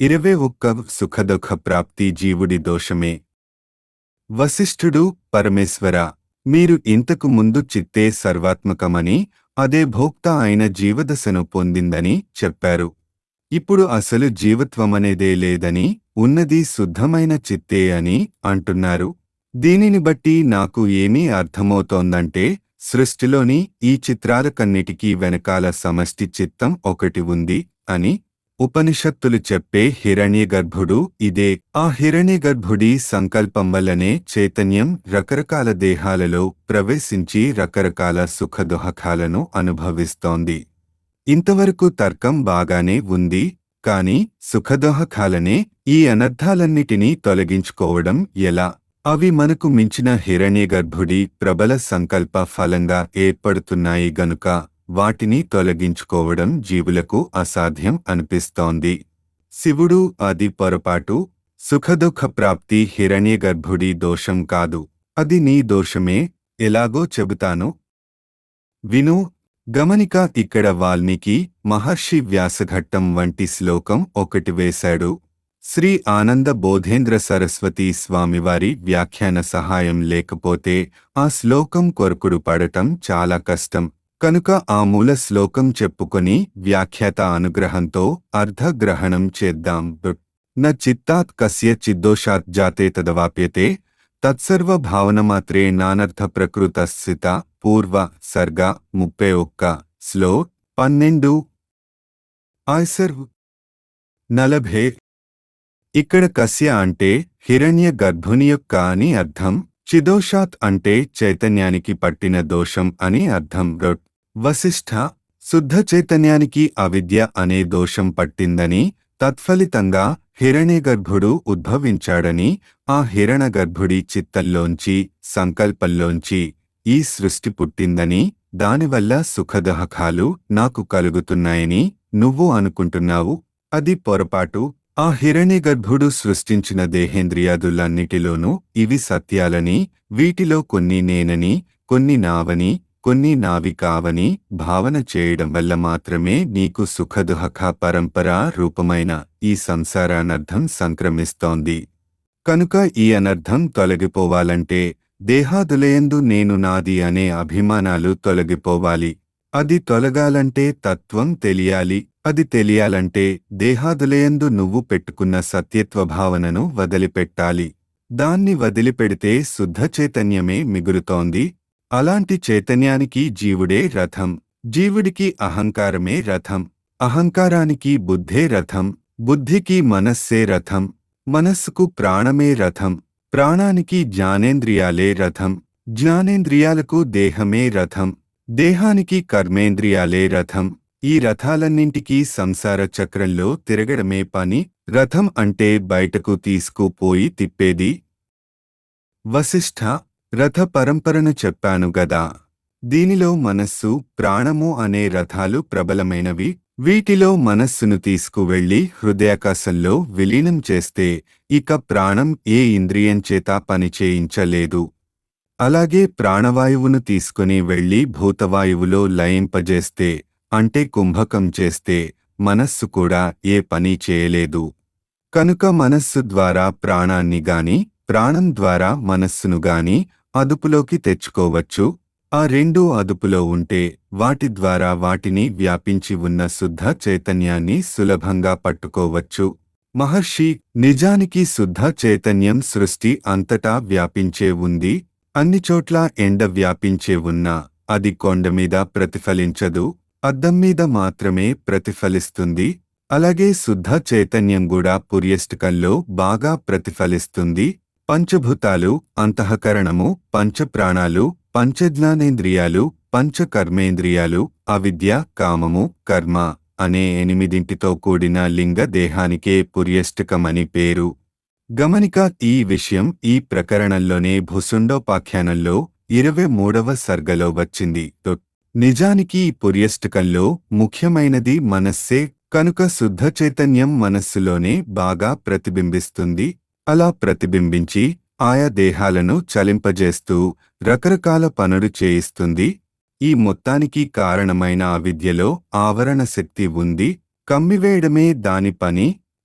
21 సుఖదుఃఖ ప్రాప్తి జీవుడి దోషమే. వశిష్ఠుడు, పరమేశ్వర, మీరు ఇంతకు ముందు చిత్తే సర్వాత్మకమని, అదే భోక్త అయిన జీవదశను పొందిందని చెప్పారు. ఇప్పుడు అసలు జీవత్వమనేదే లేదని, ఉన్నది శుద్ధమైన చిత్తే అని అంటున్నారు. దీనిని బట్టి నాకు ఏమీ అర్థమవుతోందంటే, సృష్టిలోని ఈ చిత్రాలకన్నిటికీ వెనకాల సమష్టి చిత్తం ఒకటి ఉంది అని. ఉపనిషత్తులు చెప్పే హిరణ్యగర్భుడు ఇదే. ఆ హిరణ్యగర్భుడి సంకల్పం వల్లనే చైతన్యం రకరకాల దేహాలలో ప్రవేశించి రకరకాల సుఖదుఃఖాలను అనుభవిస్తోంది. ఇంతవరకు తర్కం బాగానే ఉంది. కాని సుఖదుఃఖాలనే, ఈ అనర్థాలన్నిటినీ తొలగించుకోవడం ఎలా? అవి మనకు మించిన హిరణ్యగర్భుడి ప్రబల సంకల్ప ఫలంగా ఏర్పడుతున్నాయి గనుక వాటిని తొలగించుకోవడం జీవులకు అసాధ్యం అనిపిస్తోంది. శివుడు, అది పొరపాటు. సుఖదుఃఖ ప్రాప్తి హిరణ్యగర్భుడి దోషం కాదు, అది నీ దోషమే. ఎలాగో చెబుతాను విను. గమనిక. ఇక్కడ వాల్మీకి మహర్షి వ్యాసఘట్టం వంటి శ్లోకం ఒకటి వేశాడు. శ్రీ ఆనంద బోధేంద్ర సరస్వతీ స్వామివారి వ్యాఖ్యాన సహాయం లేకపోతే ఆ శ్లోకం కొరకుడు పడటం చాలా కష్టం. కనుక ఆ మూల శ్లోకం చెప్పుకొని వ్యాఖ్యాత అనుగ్రహంతో అర్ధగ్రహణం చేద్దాం. న చిత్తాత్ కస్య చిద్దోషాత్ జాతే తదవాప్యతే తత్సర్వ భావనమాత్రే నానర్థ ప్రకృతస్థిత. పూర్వ సర్గ 31 శ్లో 12 ఆయ్సర్ 40. ఇక్కడ కస్య అంటే హిరణ్య గర్భుని యొక్క అని అర్థం. చిదోషాత్ అంటే చైతన్యానికి పట్టిన దోషం అని అర్థం. వశిష్ఠ, శుద్ధ చైతన్యానికి అవిద్య అనే దోషం పట్టిందని, తత్ఫలితంగా హిరణ్యగర్భుడు ఉద్భవించాడని, ఆ హిరణ్యగర్భుడి చిత్తంలోంచి, సంకల్పంలోంచి ఈ సృష్టి పుట్టిందని, దానివల్ల సుఖదుఃఖాలు నాకు కలుగుతున్నాయని నువ్వు అనుకుంటున్నావు. అది పొరపాటు. ఆ హిరణ్యగర్భుడు సృష్టించిన దేహేంద్రియాదులన్నిటిలోనూ ఇవి సత్యాలని, వీటిలో కొన్ని నేనని, కొన్ని నావని, కొన్ని నావి కావని భావన చేయడం వల్ల మాత్రమే నీకు సుఖదుఃఖ పరంపరా రూపమైన ఈ సంసారానర్థం సంక్రమిస్తోంది. కనుక ఈ అనర్థం తొలగిపోవాలంటే దేహాదులయందు నేను నాది అనే అభిమానాలు తొలగిపోవాలి. అది తొలగాలంటే తత్వం తెలియాలి. అది తెలియాలంటే దేహాదులయందు నువ్వు పెట్టుకున్న సత్యత్వ భావనను వదిలిపెట్టాలి. దాన్ని వదిలిపెడితే శుద్ధ చైతన్యమే మిగులుతోంది. అలాంటి చైతన్యానికి జీవుడే రథం. జీవుడికి అహంకారమే రథం. అహంకారానికి బుద్ధే రథం. బుద్ధికి మనస్సే రథం. మనస్సుకు ప్రాణమే రథం. ప్రాణానికి జ్ఞానేంద్రియాలే రథం. జ్ఞానేంద్రియాలకు దేహమే రథం. దేహానికి కర్మేంద్రియాలే రథం. ఈ రథాలన్నింటికీ సంసార చక్రంలో తిరగడమే పని. రథం అంటే బయటకు తీసుకుపోయి తిప్పేది. వశిష్ఠ, రథ పరంపరను చెప్పాను గదా. దీనిలో మనస్సు, ప్రాణము అనే రథాలు ప్రబలమైనవి. వీటిలో మనస్సును తీసుకువెళ్లి హృదయాకాశంలో విలీనం చేస్తే ఇక ప్రాణం ఏ ఇంద్రియం చేత పనిచేయించలేదు. అలాగే ప్రాణవాయువును తీసుకుని వెళ్లి భూతవాయువులో లయింపజేస్తే, అంటే కుంభకం చేస్తే మనస్సు కూడా ఏ పని చేయలేదు. కనుక మనస్సు ద్వారా ప్రాణాన్ని గాని, ప్రాణం ద్వారా మనస్సును గాని అదుపులోకి తెచ్చుకోవచ్చు. ఆ రెండూ అదుపులో ఉంటే వాటి ద్వారా వాటిని వ్యాపించి ఉన్న శుద్ధ చైతన్యాన్ని సులభంగా పట్టుకోవచ్చు. మహర్షి, నిజానికి శుద్ధ చైతన్యం సృష్టి అంతటా వ్యాపించే ఉంది. అన్ని చోట్ల ఎండ వ్యాపించే ఉన్నా అది కొండమీద ప్రతిఫలించదు, అద్దం మీద మాత్రమే ప్రతిఫలిస్తుంది. అలాగే శుద్ధ చైతన్యం కూడా పుర్యష్టకంలో బాగా ప్రతిఫలిస్తుంది. పంచభూతాలు, అంతఃకరణము, పంచప్రాణాలు, పంచజ్ఞానేంద్రియాలు, పంచకర్మేంద్రియాలు, అవిద్య, కామము, కర్మ అనే 8టితో కూడిన లింగ దేహానికే పుర్యష్టకమని పేరు. గమనిక. ఈ విషయం ఈ ప్రకరణంలోనే భుసుండోపాఖ్యానంలో 23వ సర్గలో వచ్చింది. నిజానికి ఈ పుర్యష్టకంలో ముఖ్యమైనది మనస్సే. కనుక శుద్ధ చైతన్యం మనస్సులోనే బాగా ప్రతిబింబిస్తుంది. అలా ప్రతిబింబించి ఆయా దేహాలను చలింపజేస్తూ రకరకాల పనులు చేయిస్తుంది. ఈ మొత్తానికి కారణమైన అవిద్యలో ఆవరణ శక్తి ఉంది. కమ్మివేయడమే దాని పని.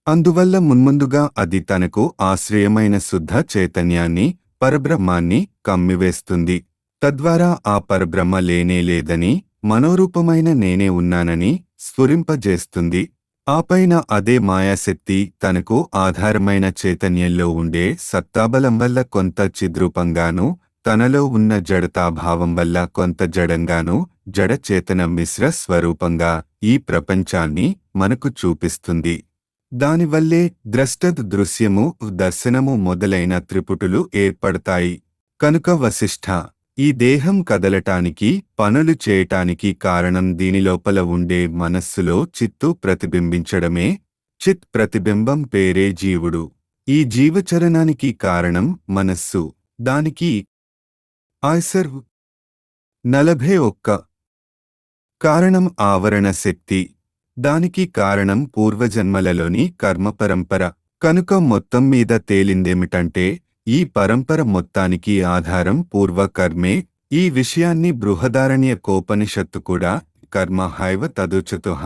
అందువల్ల మున్ముందుగా అది తనకు ఆశ్రయమైన శుద్ధ చైతన్యాన్ని, పరబ్రహ్మాన్ని కమ్మివేస్తుంది. తద్వారా ఆ పరబ్రహ్మ లేనేలేదని, మనోరూపమైన నేనే ఉన్నానని స్ఫురింపజేస్తుంది. ఆపైన అదే మాయాశక్తి తనకు ఆధారమైన చైతన్యంలో ఉండే సత్తాబలం వల్ల కొంత చిద్రూపంగానూ, తనలో ఉన్న జడతాభావం వల్ల కొంత జడంగానూ, జడ చేతన మిశ్ర స్వరూపంగా ఈ ప్రపంచాన్ని మనకు చూపిస్తుంది. దానివల్లే ద్రష్టద్ దృశ్యము, దర్శనము మొదలైన త్రిపుటులు ఏర్పడతాయి. కనుక వశిష్ఠ, ఈ దేహం కదలటానికి, పనులు చేయటానికి కారణం దీనిలోపల ఉండే మనస్సులో చిత్తు ప్రతిబింబించడమే. చిత్ ప్రతిబింబం పేరే జీవుడు. ఈ జీవచలనానికి కారణం మనస్సు. దానికి ఆయ్సర్ 41 కారణం ఆవరణ శక్తి. దానికి కారణం పూర్వజన్మలలోని కర్మపరంపర. కనుక మొత్తం మీద తేలిందేమిటంటే ఈ పరంపర మొత్తానికి ఆధారం పూర్వకర్మే. ఈ విషయాన్ని బృహదారణ్యకోపనిషత్తు కూడా కర్మ హైవ తదుచతుః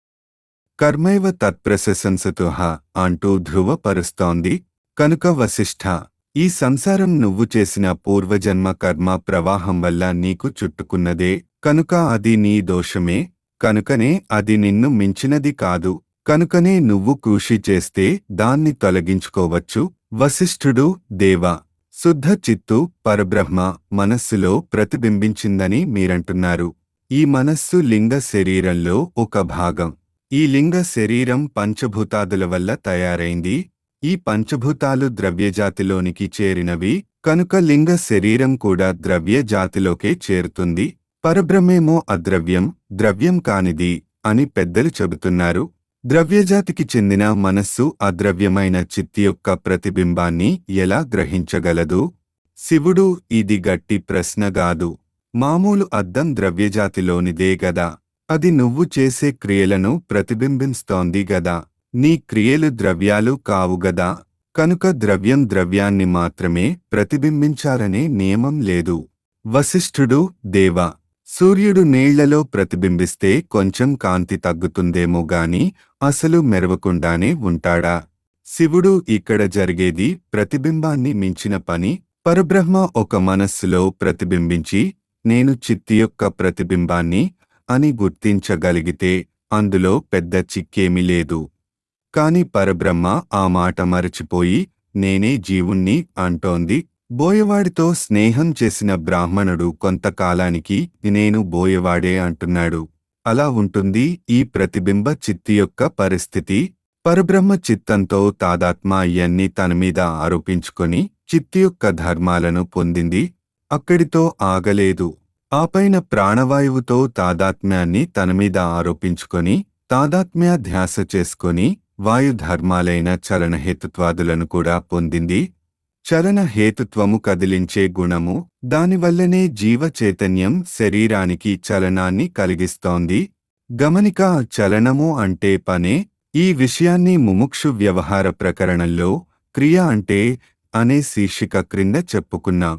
కర్మైవ తత్ప్రశంసతుః అంటూ ధృవపరుస్తోంది. కనుక వశిష్ఠ, ఈ సంసారం నువ్వు చేసిన పూర్వజన్మ కర్మ ప్రవాహం వల్ల నీకు చుట్టుకున్నదే. కనుక అది నీ దోషమే. కనుకనే అది నిన్ను మించినది కాదు. కనుకనే నువ్వు కృషి చేస్తే దాన్ని తొలగించుకోవచ్చు. వశిష్ఠుడు, దేవా, శుద్ధ చిత్తు పరబ్రహ్మ మనస్సులో ప్రతిబింబించిందని మీరంటున్నారు. ఈ మనస్సు లింగ శరీరంలో ఒక భాగం. ఈ లింగ శరీరం పంచభూతాదుల వల్ల తయారైంది. ఈ పంచభూతాలు ద్రవ్యజాతిలోనికి చేరినవి. కనుక లింగ శరీరం కూడా ద్రవ్యజాతిలోకే చేరుతుంది. పరబ్రహ్మేమో అద్రవ్యం, ద్రవ్యం కానిది అని పెద్దలు చెబుతున్నారు. ద్రవ్యజాతికి చెందిన మనస్సు అద్రవ్యమైన చిత్తి యొక్క ప్రతిబింబాన్ని ఎలా గ్రహించగలదు? శివుడు, ఇది గట్టి ప్రశ్నగాదు. మామూలు అద్దం ద్రవ్యజాతిలోనిదే గదా. అది నువ్వు చేసే క్రియలను ప్రతిబింబిస్తోంది గదా. నీ క్రియలు ద్రవ్యాలు కావుగదా. కనుక ద్రవ్యం ద్రవ్యాన్ని మాత్రమే ప్రతిబింబించాలనే నియమం లేదు. వశిష్ఠుడు, దేవా, సూర్యుడు నీళ్లలో ప్రతిబింబిస్తే కొంచెం కాంతి తగ్గుతుందేమో గాని అసలు మెరవకుండానే ఉంటాడా? శివుడు, ఇక్కడ జరిగేది ప్రతిబింబాన్ని మించిన పని. పరబ్రహ్మ ఒక మనస్సులో ప్రతిబింబించి నేను చిత్తి యొక్క ప్రతిబింబాన్ని అని గుర్తించగలిగితే అందులో పెద్ద చిక్కేమీ లేదు. కాని పరబ్రహ్మ ఆ మాట మరచిపోయి నేనే జీవుణ్ణి అంటోంది. బోయవాడితో స్నేహం చేసిన బ్రాహ్మణుడు కొంతకాలానికి నేను బోయవాడే అంటున్నాడు. అలా ఉంటుంది ఈ ప్రతిబింబ చిత్తి యొక్క పరిస్థితి. పరబ్రహ్మ చిత్తంతో తాదాత్మ్యాన్ని తనమీద ఆరోపించుకొని చిత్తి యొక్క ధర్మాలను పొందింది. అక్కడితో ఆగలేదు. ఆపైన ప్రాణవాయువుతో తాదాత్మ్యాన్ని తనమీద ఆరోపించుకొని తాదాత్మ్యాధ్యాస చేసుకొని వాయుధర్మాలైన చలనహేతుత్వాదులను కూడా పొందింది. చలన హేతుత్వము కదిలించే గుణము. దానివల్లనే జీవ చైతన్యం శరీరానికి చలనాన్ని కలిగిస్తోంది. గమనిక, చలనము అంటే పనే. ఈ విషయాన్ని ముముక్షు వ్యవహార ప్రకరణంలో క్రియ అంటే అనే శీర్షిక క్రింద చెప్పుకున్నాం.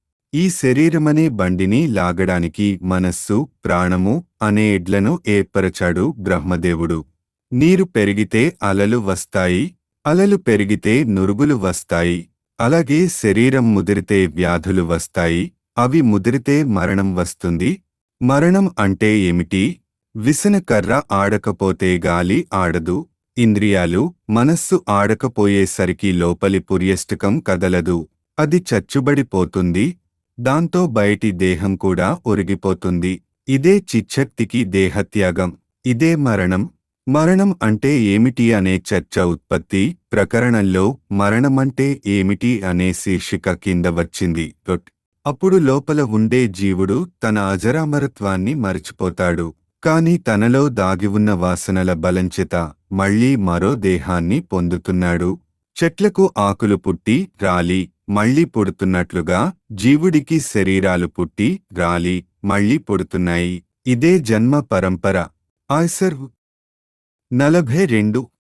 ఈ శరీరమనే బండిని లాగడానికి మనస్సు, ప్రాణము అనే ఎడ్లను ఏర్పరచాడు బ్రహ్మదేవుడు. నీరు పెరిగితే అలలు వస్తాయి. అలలు పెరిగితే నురుగులు వస్తాయి. అలాగే శరీరం ముదిరితే వ్యాధులు వస్తాయి. అవి ముదిరితే మరణం వస్తుంది. మరణం అంటే ఏమిటి? విసన కర్ర ఆడకపోతే గాలి ఆడదు. ఇంద్రియాలు, మనస్సు ఆడకపోయేసరికి లోపలి పుర్యష్టకం కదలదు. అది చచ్చుబడిపోతుంది. దాంతో బయటి దేహం కూడా ఒరిగిపోతుంది. ఇదే చిచ్చక్తికి దేహత్యాగం. ఇదే మరణం. మరణం అంటే ఏమిటి అనే చర్చ ఉత్పత్తి ప్రకరణంలో మరణమంటే ఏమిటి అనే శీర్షిక కింద వచ్చింది. అప్పుడు లోపల ఉండే జీవుడు తన అజరామరత్వాన్ని మరచిపోతాడు. కాని తనలో దాగి ఉన్న వాసనల బలంచేత మళ్లీ మరో దేహాన్ని పొందుతున్నాడు. చెట్లకు ఆకులు పుట్టి రాలి మళ్లీ పుడుతున్నట్లుగా జీవుడికి శరీరాలు పుట్టి రాలి మళ్లీ పుడుతున్నాయి. ఇదే జన్మ పరంపర. ఆయ్సర్ 42